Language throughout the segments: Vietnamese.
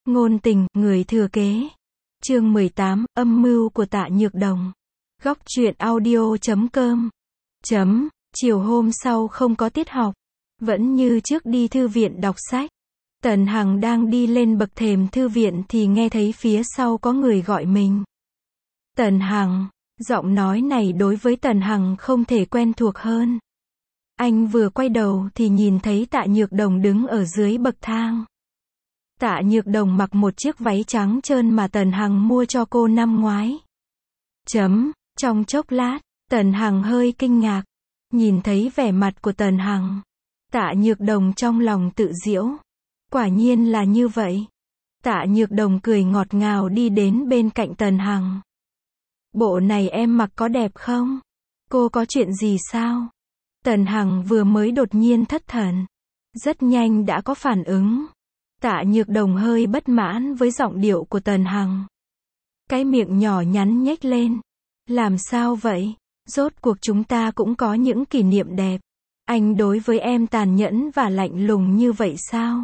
Ngôn tình, người thừa kế. Chương 18, âm mưu của Tạ Nhược Đồng. Góc truyện audio.com. Chiều hôm sau không có tiết học. Vẫn như trước đi thư viện đọc sách. Tần Hằng đang đi lên bậc thềm thư viện thì nghe thấy phía sau có người gọi mình. Tần Hằng. Giọng nói này đối với Tần Hằng không thể quen thuộc hơn. Anh vừa quay đầu thì nhìn thấy Tạ Nhược Đồng đứng ở dưới bậc thang. Tạ Nhược Đồng mặc một chiếc váy trắng trơn mà Tần Hằng mua cho cô năm ngoái. Trong chốc lát, Tần Hằng hơi kinh ngạc. Nhìn thấy vẻ mặt của Tần Hằng. Tạ Nhược Đồng trong lòng tự giễu. Quả nhiên là như vậy. Tạ Nhược Đồng cười ngọt ngào đi đến bên cạnh Tần Hằng. Bộ này em mặc có đẹp không? Cô có chuyện gì sao? Tần Hằng vừa mới đột nhiên thất thần. Rất nhanh đã có phản ứng. Tạ Nhược Đồng hơi bất mãn với giọng điệu của Tần Hằng. Cái miệng nhỏ nhắn nhếch lên. Làm sao vậy? Rốt cuộc chúng ta cũng có những kỷ niệm đẹp. Anh đối với em tàn nhẫn và lạnh lùng như vậy sao?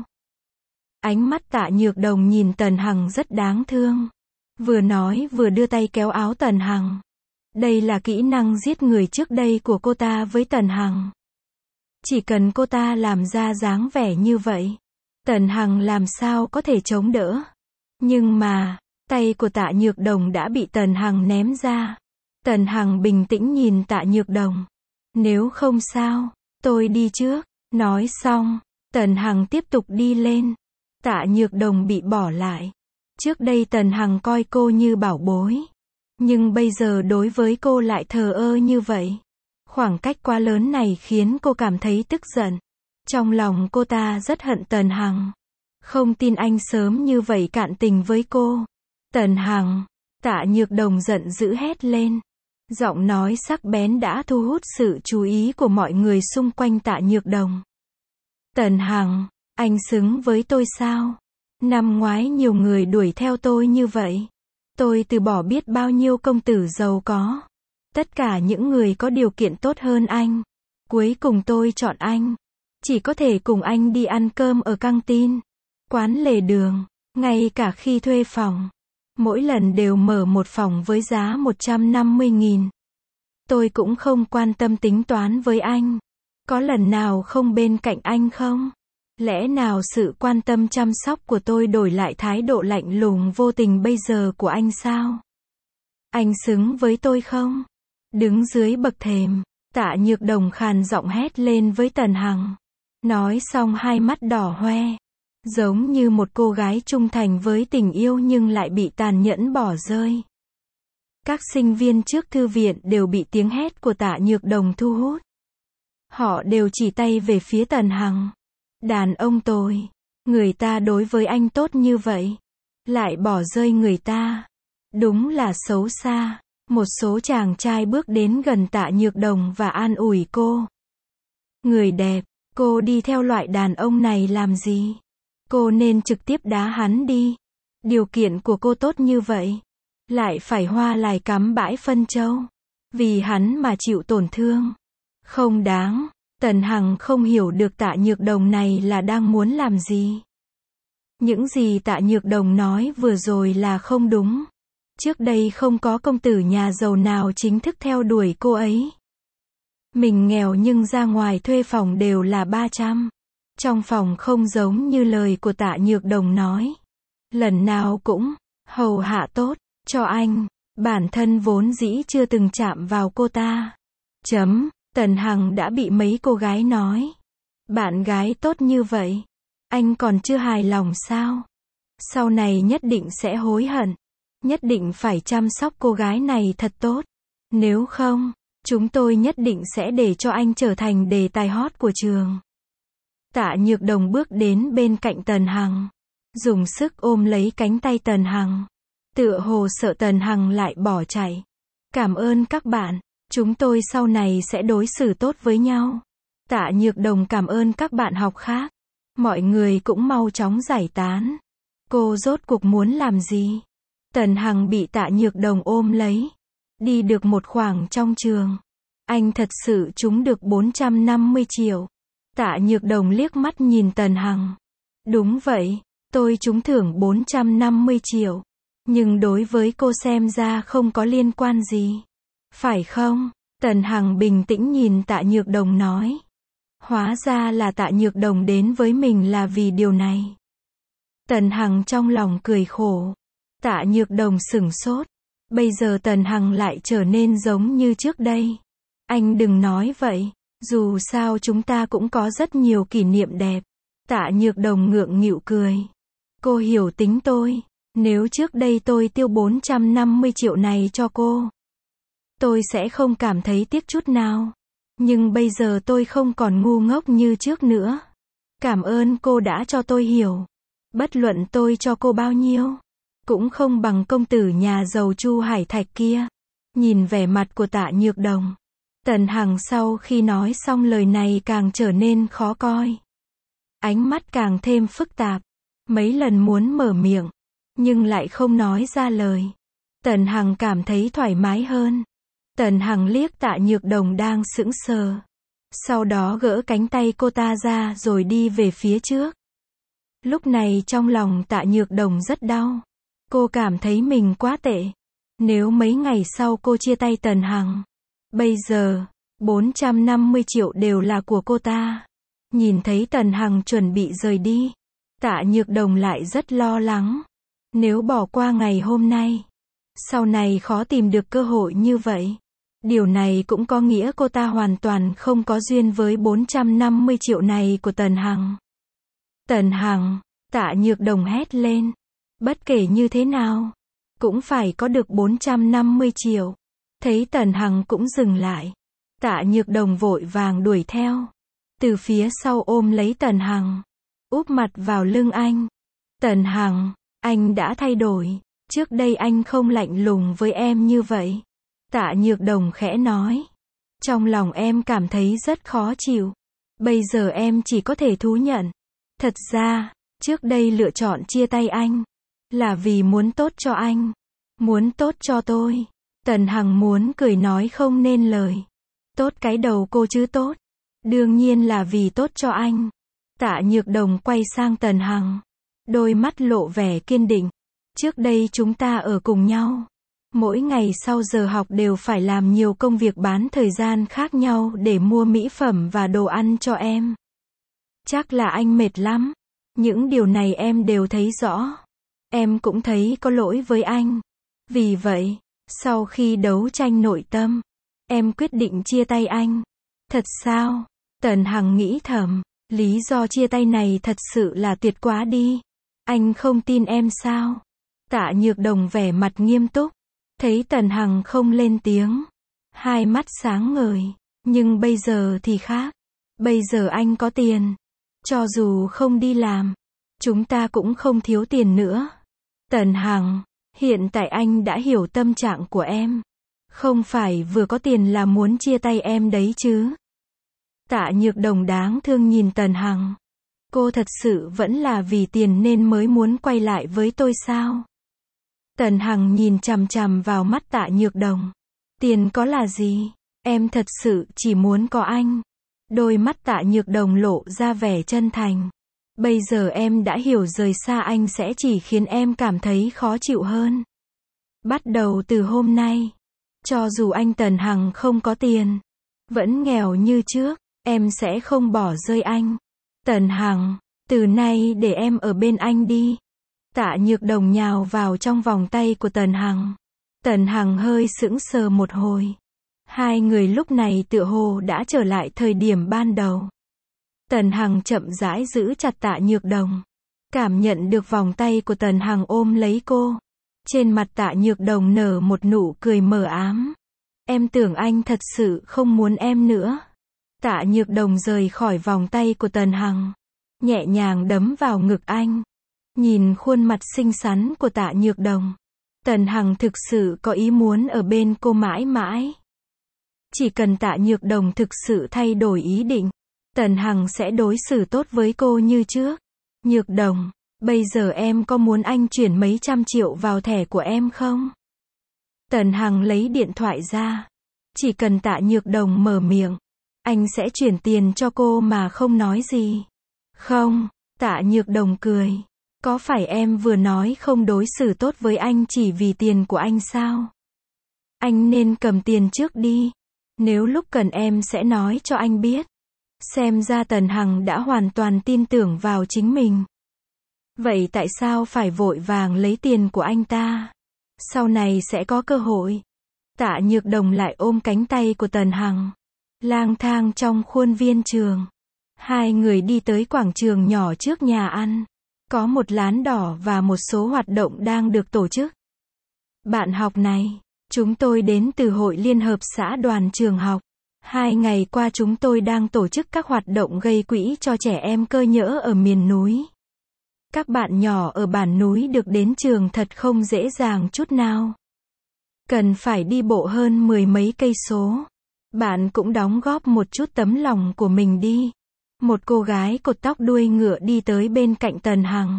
Ánh mắt Tạ Nhược Đồng nhìn Tần Hằng rất đáng thương. Vừa nói vừa đưa tay kéo áo Tần Hằng. Đây là kỹ năng giết người trước đây của cô ta với Tần Hằng. Chỉ cần cô ta làm ra dáng vẻ như vậy, Tần Hằng làm sao có thể chống đỡ. Nhưng mà, tay của Tạ Nhược Đồng đã bị Tần Hằng ném ra. Tần Hằng bình tĩnh nhìn Tạ Nhược Đồng. Nếu không sao, tôi đi trước. Nói xong, Tần Hằng tiếp tục đi lên. Tạ Nhược Đồng bị bỏ lại. Trước đây Tần Hằng coi cô như bảo bối. Nhưng bây giờ đối với cô lại thờ ơ như vậy. Khoảng cách quá lớn này khiến cô cảm thấy tức giận. Trong lòng cô ta rất hận Tần Hằng. Không tin anh sớm như vậy cạn tình với cô. Tần Hằng. Tạ Nhược Đồng giận dữ hét lên. Giọng nói sắc bén đã thu hút sự chú ý của mọi người xung quanh Tạ Nhược Đồng. Tần Hằng, anh xứng với tôi sao? Năm ngoái nhiều người đuổi theo tôi như vậy. Tôi từ bỏ biết bao nhiêu công tử giàu có. Tất cả những người có điều kiện tốt hơn anh. Cuối cùng tôi chọn anh. Chỉ có thể cùng anh đi ăn cơm ở căng tin, quán lề đường, ngay cả khi thuê phòng. Mỗi lần đều mở một phòng với giá 150.000. Tôi cũng không quan tâm tính toán với anh. Có lần nào không bên cạnh anh không? Lẽ nào sự quan tâm chăm sóc của tôi đổi lại thái độ lạnh lùng vô tình bây giờ của anh sao? Anh xứng với tôi không? Đứng dưới bậc thềm, Tạ Nhược Đồng khàn giọng hét lên với Tần Hằng. Nói xong hai mắt đỏ hoe. Giống như một cô gái trung thành với tình yêu nhưng lại bị tàn nhẫn bỏ rơi. Các sinh viên trước thư viện đều bị tiếng hét của Tạ Nhược Đồng thu hút. Họ đều chỉ tay về phía Tần Hằng. Đàn ông tồi. Người ta đối với anh tốt như vậy. Lại bỏ rơi người ta. Đúng là xấu xa. Một số chàng trai bước đến gần Tạ Nhược Đồng và an ủi cô. Người đẹp, cô đi theo loại đàn ông này làm gì? Cô nên trực tiếp đá hắn đi. Điều kiện của cô tốt như vậy. Lại phải hoa lại cắm bãi phân châu. Vì hắn mà chịu tổn thương. Không đáng. Tần Hằng không hiểu được Tạ Nhược Đồng này là đang muốn làm gì. Những gì Tạ Nhược Đồng nói vừa rồi là không đúng. Trước đây không có công tử nhà giàu nào chính thức theo đuổi cô ấy. Mình nghèo nhưng ra ngoài thuê phòng đều là 300. Trong phòng không giống như lời của Tạ Nhược Đồng nói. Lần nào cũng hầu hạ tốt cho anh. Bản thân vốn dĩ chưa từng chạm vào cô ta. Tần Hằng đã bị mấy cô gái nói. Bạn gái tốt như vậy. Anh còn chưa hài lòng sao? Sau này nhất định sẽ hối hận. Nhất định phải chăm sóc cô gái này thật tốt. Nếu không, chúng tôi nhất định sẽ để cho anh trở thành đề tài hot của trường. Tạ Nhược Đồng bước đến bên cạnh Tần Hằng. Dùng sức ôm lấy cánh tay Tần Hằng. Tựa hồ sợ Tần Hằng lại bỏ chạy. Cảm ơn các bạn. Chúng tôi sau này sẽ đối xử tốt với nhau. Tạ Nhược Đồng cảm ơn các bạn học khác. Mọi người cũng mau chóng giải tán. Cô rốt cuộc muốn làm gì? Tần Hằng bị Tạ Nhược Đồng ôm lấy. Đi được một khoảng trong trường. Anh thật sự trúng được 450 triệu. Tạ Nhược Đồng liếc mắt nhìn Tần Hằng. Đúng vậy, Tôi trúng thưởng 450 triệu. Nhưng đối với cô xem ra không có liên quan gì. Phải không? Tần Hằng bình tĩnh nhìn Tạ Nhược Đồng nói. Hóa ra là Tạ Nhược Đồng đến với mình là vì điều này. Tần Hằng trong lòng cười khổ. Tạ Nhược Đồng sửng sốt. Bây giờ Tần Hằng lại trở nên giống như trước đây. Anh đừng nói vậy. Dù sao chúng ta cũng có rất nhiều kỷ niệm đẹp. Tạ Nhược Đồng ngượng nghịu cười. Cô hiểu tính tôi. Nếu trước đây tôi tiêu 450 triệu này cho cô, tôi sẽ không cảm thấy tiếc chút nào. Nhưng bây giờ tôi không còn ngu ngốc như trước nữa. Cảm ơn cô đã cho tôi hiểu. Bất luận tôi cho cô bao nhiêu, cũng không bằng công tử nhà giàu Chu Hải Thạch kia. Nhìn vẻ mặt của Tạ Nhược Đồng, Tần Hằng sau khi nói xong lời này càng trở nên khó coi. Ánh mắt càng thêm phức tạp. Mấy lần muốn mở miệng, nhưng lại không nói ra lời. Tần Hằng cảm thấy thoải mái hơn. Tần Hằng liếc Tạ Nhược Đồng đang sững sờ. Sau đó gỡ cánh tay cô ta ra rồi đi về phía trước. Lúc này trong lòng Tạ Nhược Đồng rất đau. Cô cảm thấy mình quá tệ. Nếu mấy ngày sau cô chia tay Tần Hằng, bây giờ, 450 triệu đều là của cô ta. Nhìn thấy Tần Hằng chuẩn bị rời đi, Tạ Nhược Đồng lại rất lo lắng. Nếu bỏ qua ngày hôm nay, sau này khó tìm được cơ hội như vậy. Điều này cũng có nghĩa cô ta hoàn toàn không có duyên với 450 triệu này của Tần Hằng. Tần Hằng, Tạ Nhược Đồng hét lên. Bất kể như thế nào, cũng phải có được 450 triệu. Thấy Tần Hằng cũng dừng lại, Tạ Nhược Đồng vội vàng đuổi theo. Từ phía sau ôm lấy Tần Hằng, úp mặt vào lưng anh. Tần Hằng, anh đã thay đổi. Trước đây anh không lạnh lùng với em như vậy. Tạ Nhược Đồng khẽ nói. Trong lòng em cảm thấy rất khó chịu. Bây giờ em chỉ có thể thú nhận. Thật ra, trước đây lựa chọn chia tay anh là vì muốn tốt cho anh, muốn tốt cho tôi. Tần Hằng muốn cười nói không nên lời. Tốt cái đầu cô chứ tốt. Đương nhiên là vì tốt cho anh. Tạ Nhược Đồng quay sang Tần Hằng, đôi mắt lộ vẻ kiên định. Trước đây chúng ta ở cùng nhau. Mỗi ngày sau giờ học đều phải làm nhiều công việc bán thời gian khác nhau để mua mỹ phẩm và đồ ăn cho em. Chắc là anh mệt lắm. Những điều này em đều thấy rõ. Em cũng thấy có lỗi với anh. Vì vậy, sau khi đấu tranh nội tâm, em quyết định chia tay anh. Thật sao? Tần Hằng nghĩ thầm, lý do chia tay này thật sự là tuyệt quá đi. Anh không tin em sao? Tạ Nhược Đồng vẻ mặt nghiêm túc. Thấy Tần Hằng không lên tiếng, hai mắt sáng ngời. Nhưng bây giờ thì khác. Bây giờ anh có tiền. Cho dù không đi làm, chúng ta cũng không thiếu tiền nữa. Tần Hằng, hiện tại anh đã hiểu tâm trạng của em. Không phải vừa có tiền là muốn chia tay em đấy chứ. Tạ Nhược Đồng đáng thương nhìn Tần Hằng. Cô thật sự vẫn là vì tiền nên mới muốn quay lại với tôi sao? Tần Hằng nhìn chằm chằm vào mắt Tạ Nhược Đồng. Tiền có là gì? Em thật sự chỉ muốn có anh. Đôi mắt Tạ Nhược Đồng lộ ra vẻ chân thành. Bây giờ em đã hiểu rời xa anh sẽ chỉ khiến em cảm thấy khó chịu hơn. Bắt đầu từ hôm nay, cho dù anh Tần Hằng không có tiền, vẫn nghèo như trước, em sẽ không bỏ rơi anh. Tần Hằng, từ nay để em ở bên anh đi. Tạ Nhược Đồng nhào vào trong vòng tay của Tần Hằng. Tần Hằng hơi sững sờ một hồi. Hai người lúc này tựa hồ đã trở lại thời điểm ban đầu. Tần Hằng chậm rãi giữ chặt Tạ Nhược Đồng. Cảm nhận được vòng tay của Tần Hằng ôm lấy cô. Trên mặt Tạ Nhược Đồng nở một nụ cười mờ ám. Em tưởng anh thật sự không muốn em nữa. Tạ Nhược Đồng rời khỏi vòng tay của Tần Hằng, nhẹ nhàng đấm vào ngực anh. Nhìn khuôn mặt xinh xắn của Tạ Nhược Đồng, Tần Hằng thực sự có ý muốn ở bên cô mãi mãi. Chỉ cần Tạ Nhược Đồng thực sự thay đổi ý định, Tần Hằng sẽ đối xử tốt với cô như trước. Nhược Đồng, bây giờ em có muốn anh chuyển mấy trăm triệu vào thẻ của em không? Tần Hằng lấy điện thoại ra. Chỉ cần Tạ Nhược Đồng mở miệng, anh sẽ chuyển tiền cho cô mà không nói gì. Không, Tạ Nhược Đồng cười. Có phải em vừa nói không đối xử tốt với anh chỉ vì tiền của anh sao? Anh nên cầm tiền trước đi. Nếu lúc cần em sẽ nói cho anh biết. Xem ra Tần Hằng đã hoàn toàn tin tưởng vào chính mình. Vậy tại sao phải vội vàng lấy tiền của anh ta? Sau này sẽ có cơ hội. Tạ Nhược Đồng lại ôm cánh tay của Tần Hằng, lang thang trong khuôn viên trường. Hai người đi tới quảng trường nhỏ trước nhà ăn. Có một lán đỏ và một số hoạt động đang được tổ chức. Bạn học này, chúng tôi đến từ Hội Liên hợp xã đoàn trường học. 2 ngày qua chúng tôi đang tổ chức các hoạt động gây quỹ cho trẻ em cơ nhỡ ở miền núi. Các bạn nhỏ ở bản núi được đến trường thật không dễ dàng chút nào. Cần phải đi bộ hơn 10 mấy cây số. Bạn cũng đóng góp một chút tấm lòng của mình đi. Một cô gái cột tóc đuôi ngựa đi tới bên cạnh Tần Hằng.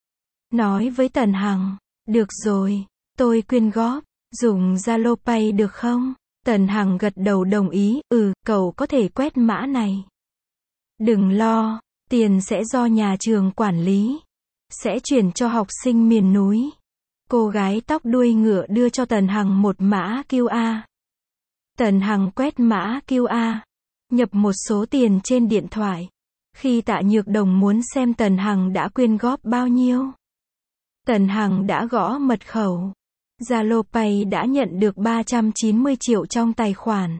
Nói với Tần Hằng, được rồi, tôi quyên góp, dùng Zalo Pay được không? Tần Hằng gật đầu đồng ý, cậu có thể quét mã này. Đừng lo, tiền sẽ do nhà trường quản lý. Sẽ chuyển cho học sinh miền núi. Cô gái tóc đuôi ngựa đưa cho Tần Hằng một mã QR. Tần Hằng quét mã QR. Nhập một số tiền trên điện thoại. Khi Tạ Nhược Đồng muốn xem Tần Hằng đã quyên góp bao nhiêu. Tần Hằng đã gõ mật khẩu. Zalo Pay đã nhận được 390 triệu trong tài khoản.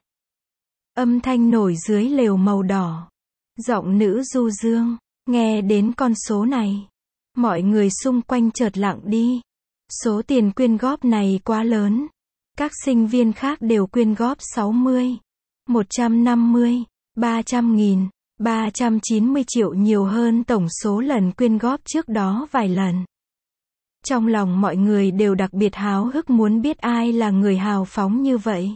Âm thanh nổi dưới lều màu đỏ. Giọng nữ du dương. Nghe đến con số này. Mọi người xung quanh chợt lặng đi. Số tiền quyên góp này quá lớn. Các sinh viên khác đều quyên góp 60, 150, 300 nghìn, 390 triệu nhiều hơn tổng số lần quyên góp trước đó vài lần. Trong lòng mọi người đều đặc biệt háo hức muốn biết ai là người hào phóng như vậy.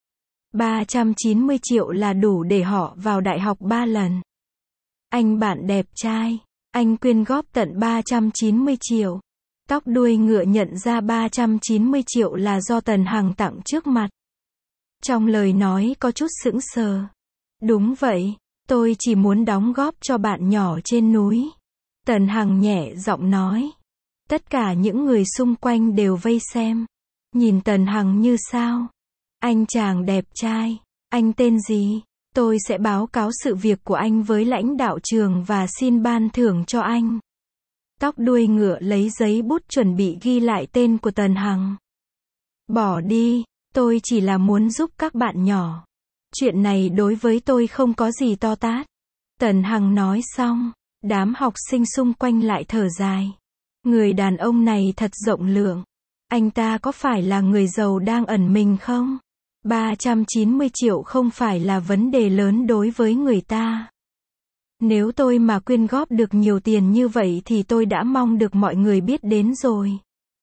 390 triệu là đủ để họ vào đại học 3 lần. Anh bạn đẹp trai, anh quyên góp tận 390 triệu. Tóc đuôi ngựa nhận ra 390 triệu là do Tần Hằng tặng trước mặt. Trong lời nói có chút sững sờ. Đúng vậy, tôi chỉ muốn đóng góp cho bạn nhỏ trên núi. Tần Hằng nhẹ giọng nói. Tất cả những người xung quanh đều vây xem. Nhìn Tần Hằng như sao? Anh chàng đẹp trai, anh tên gì? Tôi sẽ báo cáo sự việc của anh với lãnh đạo trường và xin ban thưởng cho anh. Tóc đuôi ngựa lấy giấy bút chuẩn bị ghi lại tên của Tần Hằng. Bỏ đi, tôi chỉ là muốn giúp các bạn nhỏ. Chuyện này đối với tôi không có gì to tát. Tần Hằng nói xong, đám học sinh xung quanh lại thở dài. Người đàn ông này thật rộng lượng. Anh ta có phải là người giàu đang ẩn mình không? 390 triệu không phải là vấn đề lớn đối với người ta. Nếu tôi mà quyên góp được nhiều tiền như vậy thì tôi đã mong được mọi người biết đến rồi.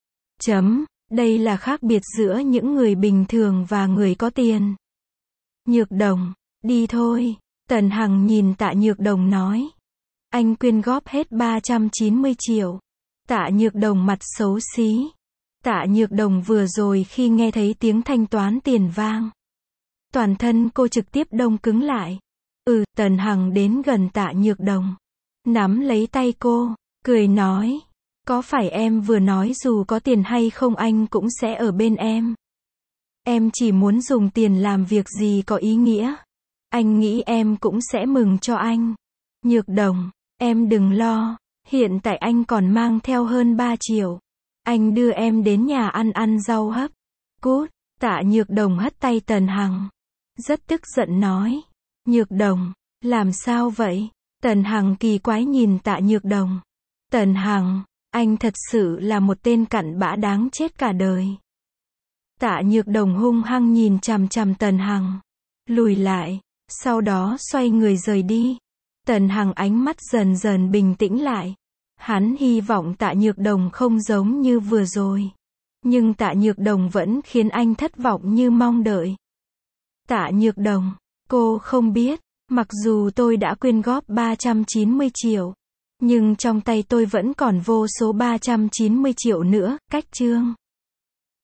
Đây là khác biệt giữa những người bình thường và người có tiền. Nhược Đồng, đi thôi. Tần Hằng nhìn Tạ Nhược Đồng nói. Anh quyên góp hết 390 triệu. Tạ Nhược Đồng mặt xấu xí. Tạ Nhược Đồng vừa rồi khi nghe thấy tiếng thanh toán tiền vang. Toàn thân cô trực tiếp đông cứng lại. Tần Hằng đến gần Tạ Nhược Đồng. Nắm lấy tay cô, cười nói. Có phải em vừa nói dù có tiền hay không anh cũng sẽ ở bên em? Em chỉ muốn dùng tiền làm việc gì có ý nghĩa. Anh nghĩ em cũng sẽ mừng cho anh. Nhược Đồng, em đừng lo. Hiện tại anh còn mang theo hơn 3 triệu. Anh đưa em đến nhà ăn rau hấp. Cút. Tạ Nhược Đồng hất tay Tần Hằng. Rất tức giận nói. Nhược Đồng, làm sao vậy? Tần Hằng kỳ quái nhìn Tạ Nhược Đồng. Tần Hằng, anh thật sự là một tên cặn bã đáng chết cả đời. Tạ Nhược Đồng hung hăng nhìn chằm chằm Tần Hằng. Lùi lại, sau đó xoay người rời đi. Tần Hằng ánh mắt dần dần bình tĩnh lại. Hắn hy vọng Tạ Nhược Đồng không giống như vừa rồi. Nhưng Tạ Nhược Đồng vẫn khiến anh thất vọng như mong đợi. Tạ Nhược Đồng, cô không biết, mặc dù tôi đã quyên góp 390 triệu, nhưng trong tay tôi vẫn còn vô số 390 triệu nữa, cách chương.